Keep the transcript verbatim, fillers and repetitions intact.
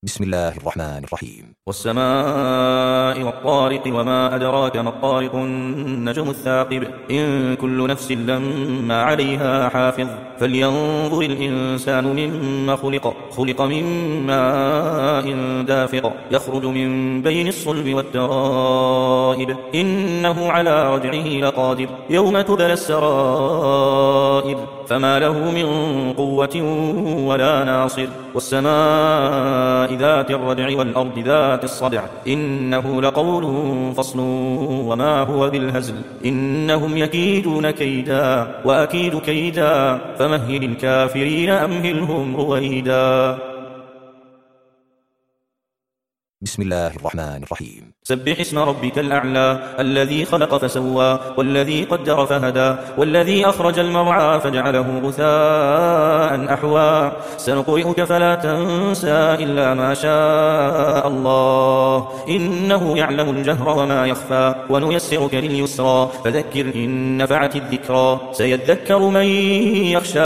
بسم الله الرحمن الرحيم. والسماء والطارق وما أدراك ما الطارق النجم الثاقب إن كل نفس لما عليها حافظ فلينظر الإنسان مما خلق خلق من ماء دافق يخرج من بين الصلب والترائب إنه على رجعه لقادر يوم تبلى السرائر فما له من قوة ولا ناصر والسماء ذات الرجع والأرض ذات الصدع إنه لقول فصل وما هو بالهزل إنهم يكيدون كيدا وأكيد كيدا فمهل الكافرين أمهلهم رويدا. بسم الله الرحمن الرحيم. سبح اسم ربك الأعلى الذي خلق فسوى والذي قدر فهدى والذي أخرج المرعى فجعله غثاء أحوى سنقرئك فلا تنسى إلا ما شاء الله إنه يعلم الجهر وما يخفى ونيسرك لليسرى فذكر إن نفعت الذكرى سيذكر من يخشى.